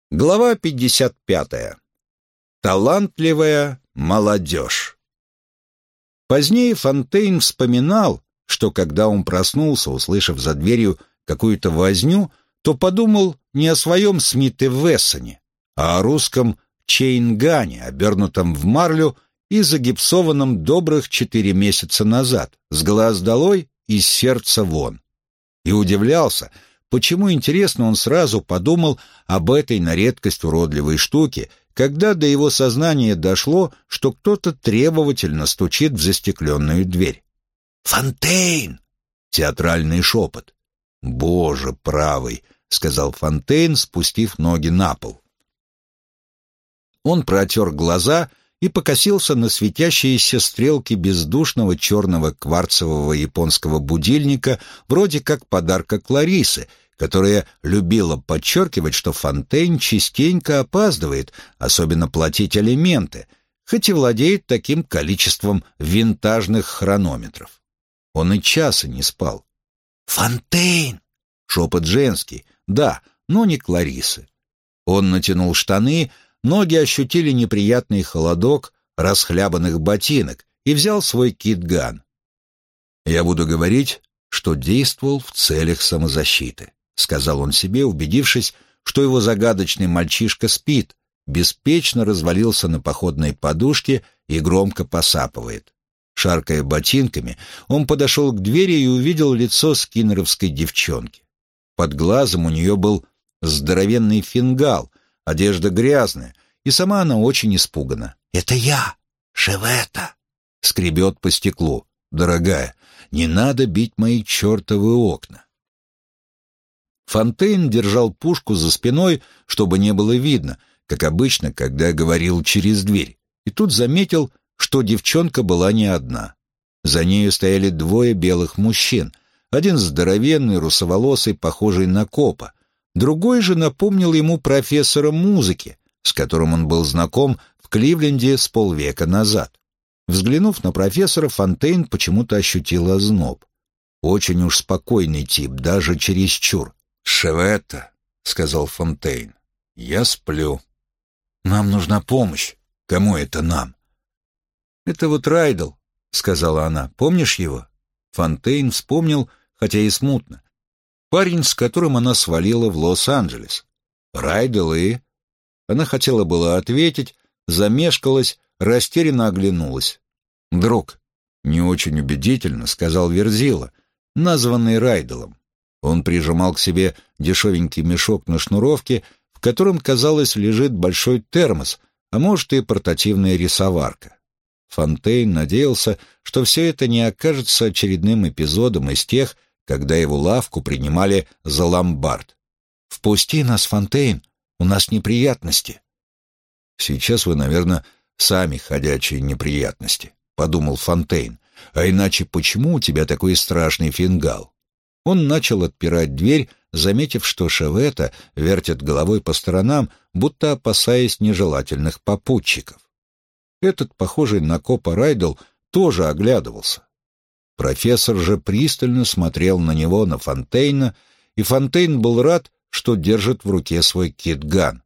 Глава 55. Талантливая молодежь. Позднее Фонтейн вспоминал, что когда он проснулся, услышав за дверью какую-то возню, то подумал не о своем Смите-Вессоне, а о русском Чейнгане, обернутом в марлю и загипсованном добрых 4 месяца назад, с глаз долой и с сердца вон. И удивлялся, почему, интересно, он сразу подумал об этой на редкость уродливой штуке, когда до его сознания дошло, что кто-то требовательно стучит в застекленную дверь. «Фонтейн!» — театральный шепот. «Боже правый!» — сказал Фонтейн, спустив ноги на пол. Он протер глаза и покосился на светящиеся стрелки бездушного черного кварцевого японского будильника, вроде как подарка Кларисы, которая любила подчеркивать, что Фонтейн частенько опаздывает, особенно платить алименты, хоть и владеет таким количеством винтажных хронометров. Он и часа не спал. «Фонтейн!» — шепот женский, да, но не Кларисы. Он натянул штаны, ноги ощутили неприятный холодок расхлябанных ботинок и взял свой кит-ган. «Я буду говорить, что действовал в целях самозащиты», — сказал он себе, убедившись, что его загадочный мальчишка спит, беспечно развалился на походной подушке и громко посапывает. Шаркая ботинками, он подошел к двери и увидел лицо скиннеровской девчонки. Под глазом у нее был здоровенный фингал, одежда грязная, и сама она очень испугана. «Это я, Шевета!» — скребет по стеклу. «Дорогая, не надо бить мои чертовы окна!» Фонтейн держал пушку за спиной, чтобы не было видно, как обычно, когда говорил через дверь, и тут заметил, что девчонка была не одна. За нею стояли 2 белых мужчин, один здоровенный, русоволосый, похожий на копа, другой же напомнил ему профессора музыки, с которым он был знаком в Кливленде с полвека назад. Взглянув на профессора, Фонтейн почему-то ощутил озноб. Очень уж спокойный тип, даже чересчур. «Шевета», — сказал Фонтейн, — «я сплю. Нам нужна помощь». «Кому это нам?» «Это вот Райдл», — сказала она. «Помнишь его?» Фонтейн вспомнил, хотя и смутно. Парень, с которым она свалила в Лос-Анджелес. Райдл и... Она хотела было ответить, замешкалась, растерянно оглянулась. «Друг», — не очень убедительно сказал Верзила, названный Райдлом. Он прижимал к себе дешевенький мешок на шнуровке, в котором, казалось, лежит большой термос, а может и портативная рисоварка. Фонтейн надеялся, что все это не окажется очередным эпизодом из тех, когда его лавку принимали за ломбард. «Впусти нас, Фонтейн, у нас неприятности». «Сейчас вы, наверное, сами ходячие неприятности», — подумал Фонтейн. «А иначе почему у тебя такой страшный фингал?» Он начал отпирать дверь, заметив, что Шевета вертит головой по сторонам, будто опасаясь нежелательных попутчиков. Этот, похожий на копа Райдл, тоже оглядывался. Профессор же пристально смотрел на него, на Фонтейна, и Фонтейн был рад, что держит в руке свой кит-ган.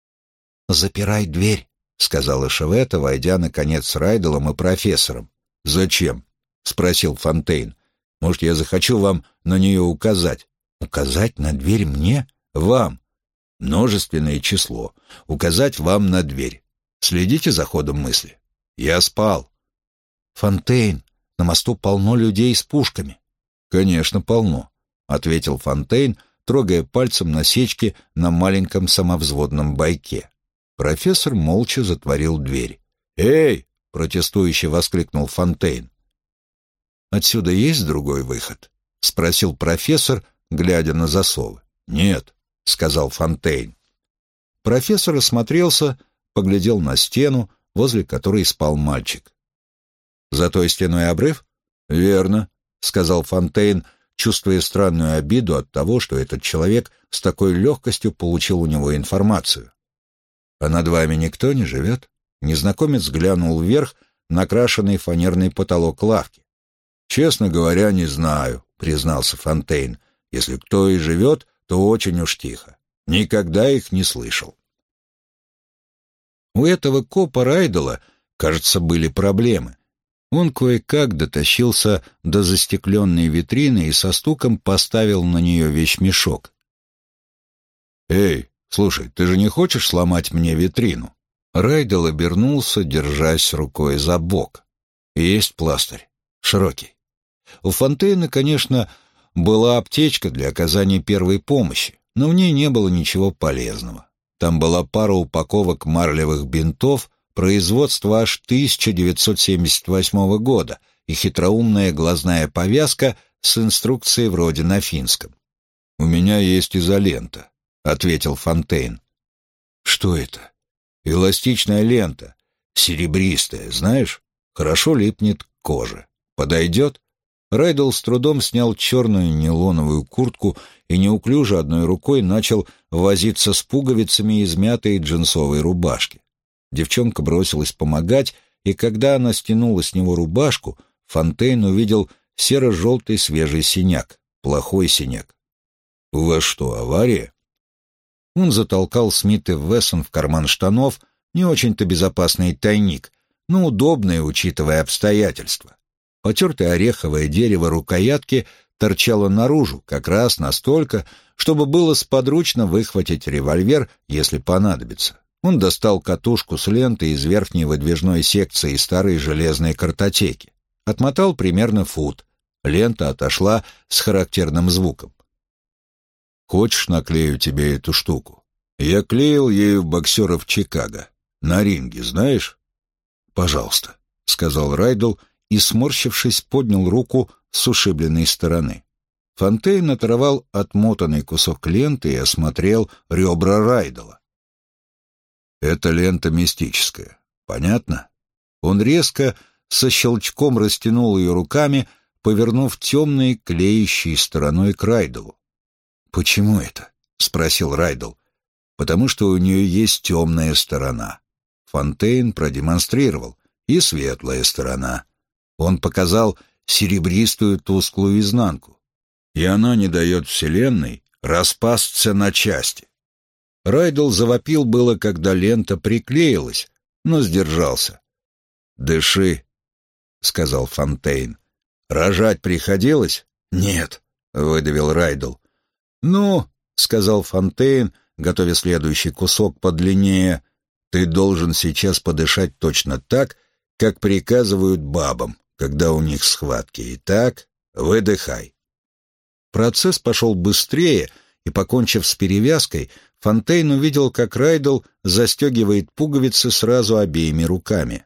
«Запирай дверь», — сказала Шевета, войдя, наконец, с Райдлом и профессором. «Зачем?» — спросил Фонтейн. «Может, я захочу вам на нее указать?» «Указать на дверь мне?» «Вам. Множественное число. Указать вам на дверь. Следите за ходом мысли. Я спал». «Фонтейн, на мосту полно людей с пушками». «Конечно, полно», — ответил Фонтейн, трогая пальцем насечки на маленьком самовзводном байке. Профессор молча затворил дверь. «Эй!» — протестующе воскликнул Фонтейн. «Отсюда есть другой выход?» — спросил профессор, глядя на засовы. «Нет», — сказал Фонтейн. Профессор осмотрелся, поглядел на стену, возле которой спал мальчик. «За той стеной обрыв?» «Верно», — сказал Фонтейн, чувствуя странную обиду от того, что этот человек с такой легкостью получил у него информацию. «А над вами никто не живет?» Незнакомец глянул вверх на крашеный фанерный потолок лавки. «Честно говоря, не знаю», — признался Фонтейн. «Если кто и живет, то очень уж тихо. Никогда их не слышал». У этого копа Райдела, кажется, были проблемы. Он кое-как дотащился до застекленной витрины и со стуком поставил на нее вещмешок. «Эй, слушай, ты же не хочешь сломать мне витрину?» Райдел обернулся, держась рукой за бок. «Есть пластырь. Широкий». У Фонтейна, конечно, была аптечка для оказания первой помощи, но в ней не было ничего полезного. Там была пара упаковок марлевых бинтов производства аж 1978 года и хитроумная глазная повязка с инструкцией вроде на финском. «У меня есть изолента», — ответил Фонтейн. «Что это?» «Эластичная лента, серебристая, знаешь? Хорошо липнет к коже. Подойдет?» Райдел с трудом снял черную нейлоновую куртку и неуклюже одной рукой начал возиться с пуговицами измятой джинсовой рубашки. Девчонка бросилась помогать, и когда она стянула с него рубашку, Фонтейн увидел серо-желтый свежий синяк, плохой синяк. «У вас что, авария?» Он затолкал Смит & Вессон в карман штанов, не очень-то безопасный тайник, но удобный, учитывая обстоятельства. Потертое ореховое дерево рукоятки торчало наружу, как раз настолько, чтобы было сподручно выхватить револьвер, если понадобится. Он достал катушку с лентой из верхней выдвижной секции старой железной картотеки. Отмотал примерно фут. Лента отошла с характерным звуком. «Хочешь, наклею тебе эту штуку? Я клеил ею боксеров Чикаго. На ринге, знаешь?» «Пожалуйста», — сказал Райдел и, сморщившись, поднял руку с ушибленной стороны. Фонтейн оторвал отмотанный кусок ленты и осмотрел ребра Райдела. «Это лента мистическая. Понятно?» Он резко, со щелчком растянул ее руками, повернув темной, клеящей стороной к Райделу. «Почему это?» — спросил Райдел. «Потому что у нее есть темная сторона». Фонтейн продемонстрировал. «И светлая сторона». Он показал серебристую тусклую изнанку. «И она не дает Вселенной распасться на части». Райдел завопил было, когда лента приклеилась, но сдержался. «Дыши», — сказал Фонтейн. «Рожать приходилось?» «Нет», — выдавил Райдел. «Ну», — сказал Фонтейн, готовя следующий кусок подлиннее, «ты должен сейчас подышать точно так, как приказывают бабам, когда у них схватки. Итак, выдыхай». Процесс пошел быстрее, и, покончив с перевязкой, Фонтейн увидел, как Райдел застегивает пуговицы сразу обеими руками.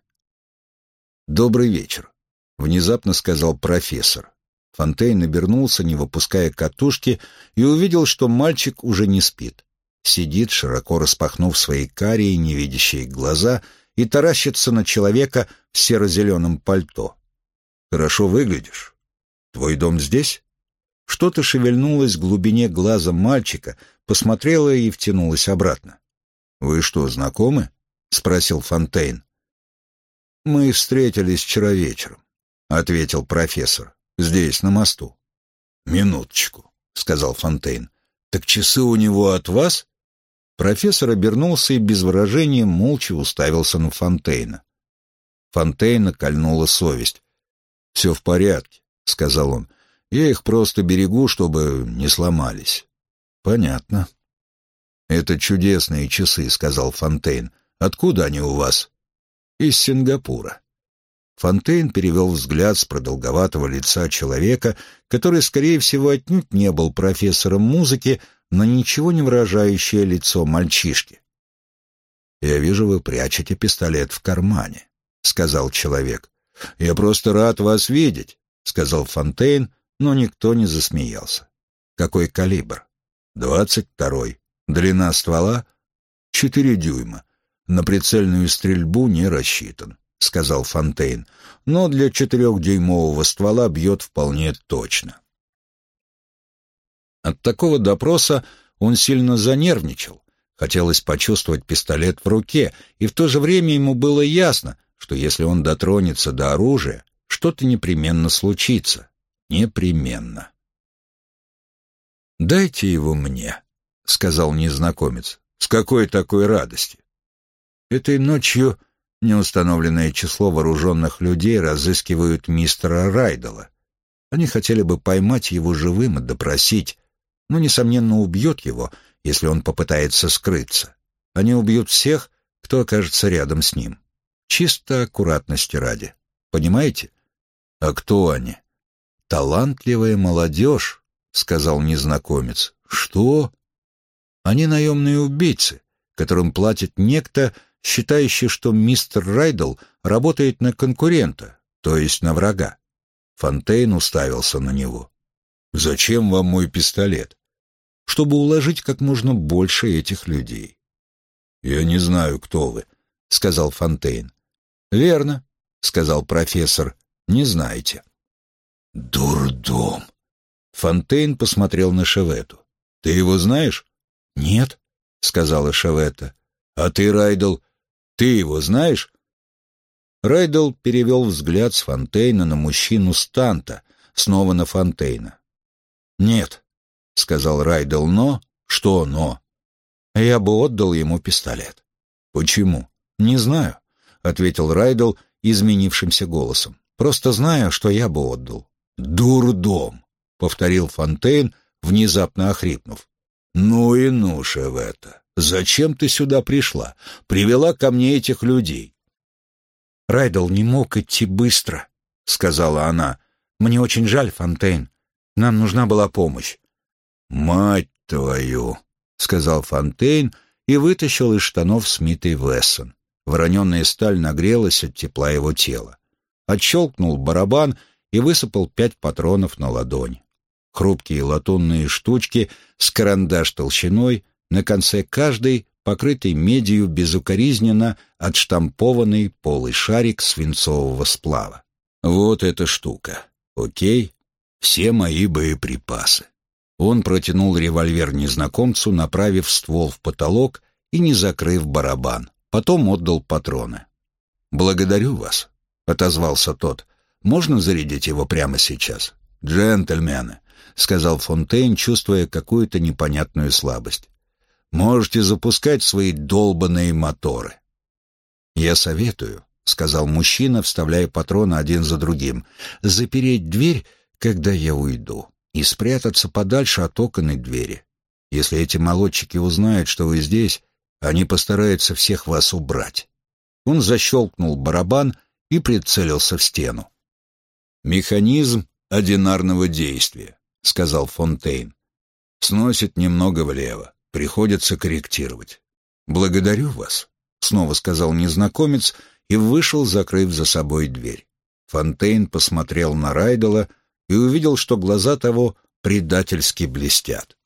«Добрый вечер», — внезапно сказал профессор. Фонтейн обернулся, не выпуская катушки, и увидел, что мальчик уже не спит. Сидит, широко распахнув свои карие, невидящие глаза, и таращится на человека в серо-зеленом пальто. «Хорошо выглядишь. Твой дом здесь?» Что-то шевельнулось в глубине глаза мальчика, посмотрело и втянулось обратно. «Вы что, знакомы?» — спросил Фонтейн. «Мы встретились вчера вечером», — ответил профессор. «Здесь, на мосту». «Минуточку», — сказал Фонтейн. «Так часы у него от вас?» Профессор обернулся и без выражения молча уставился на Фонтейна. Фонтейна кольнула совесть. «Все в порядке», — сказал он. «Я их просто берегу, чтобы не сломались». «Понятно». «Это чудесные часы», — сказал Фонтейн. «Откуда они у вас?» «Из Сингапура». Фонтейн перевел взгляд с продолговатого лица человека, который, скорее всего, отнюдь не был профессором музыки, на ничего не выражающее лицо мальчишки. «Я вижу, вы прячете пистолет в кармане», — сказал человек. «Я просто рад вас видеть», — сказал Фонтейн, но никто не засмеялся. «Какой калибр?» 22-й. Длина ствола? 4 дюйма. На прицельную стрельбу не рассчитан», — сказал Фонтейн, «но для 4-дюймового ствола бьет вполне точно». От такого допроса он сильно занервничал. Хотелось почувствовать пистолет в руке, и в то же время ему было ясно, что если он дотронется до оружия, что-то непременно случится. Непременно. «Дайте его мне», — сказал незнакомец. «С какой такой радости?» Этой ночью неустановленное число вооруженных людей разыскивают мистера Райдела. Они хотели бы поймать его живым и допросить, но, несомненно, убьют его, если он попытается скрыться. Они убьют всех, кто окажется рядом с ним. Чисто аккуратности ради. Понимаете? А кто они? Талантливая молодежь, сказал незнакомец. Что? Они наемные убийцы, которым платит некто, считающий, что мистер Райдел работает на конкурента, то есть на врага. Фонтейн уставился на него. «Зачем вам мой пистолет?» «Чтобы уложить как можно больше этих людей». «Я не знаю, кто вы», — сказал Фонтейн. «Верно», — сказал профессор, — «не знаете». «Дурдом». Фонтейн посмотрел на Шевету. «Ты его знаешь?» «Нет», — сказала Шевета. «А ты, Райдел, ты его знаешь?» Райдел перевел взгляд с Фонтейна на мужчину Станта, снова на Фонтейна. «Нет», — сказал Райдел, — «но...» «Что «но»?» «Я бы отдал ему пистолет». «Почему?» «Не знаю», — ответил Райдел изменившимся голосом. «Просто знаю, что я бы отдал». «Дурдом», — повторил Фонтейн, внезапно охрипнув. «Ну и ну, Шевета, зачем ты сюда пришла? Привела ко мне этих людей». «Райдел не мог идти быстро», — сказала она. «Мне очень жаль, Фонтейн. Нам нужна была помощь». «Мать твою», — сказал Фонтейн и вытащил из штанов Смит и Вессон. Вороненая сталь нагрелась от тепла его тела. Отщелкнул барабан и высыпал 5 патронов на ладонь. Хрупкие латунные штучки с карандаш толщиной, на конце каждой покрытый медью безукоризненно отштампованный полый шарик свинцового сплава. Вот эта штука. Окей? Все мои боеприпасы. Он протянул револьвер незнакомцу, направив ствол в потолок и не закрыв барабан. Потом отдал патроны. «Благодарю вас», — отозвался тот. «Можно зарядить его прямо сейчас?» «Джентльмены», — сказал Фонтейн, чувствуя какую-то непонятную слабость. «Можете запускать свои долбаные моторы». «Я советую», — сказал мужчина, вставляя патроны один за другим, «запереть дверь, когда я уйду, и спрятаться подальше от окон и двери. Если эти молодчики узнают, что вы здесь, они постараются всех вас убрать». Он защелкнул барабан и прицелился в стену. «Механизм одинарного действия», — сказал Фонтейн. «Сносит немного влево. Приходится корректировать». «Благодарю вас», — снова сказал незнакомец и вышел, закрыв за собой дверь. Фонтейн посмотрел на Райдела и увидел, что глаза того предательски блестят.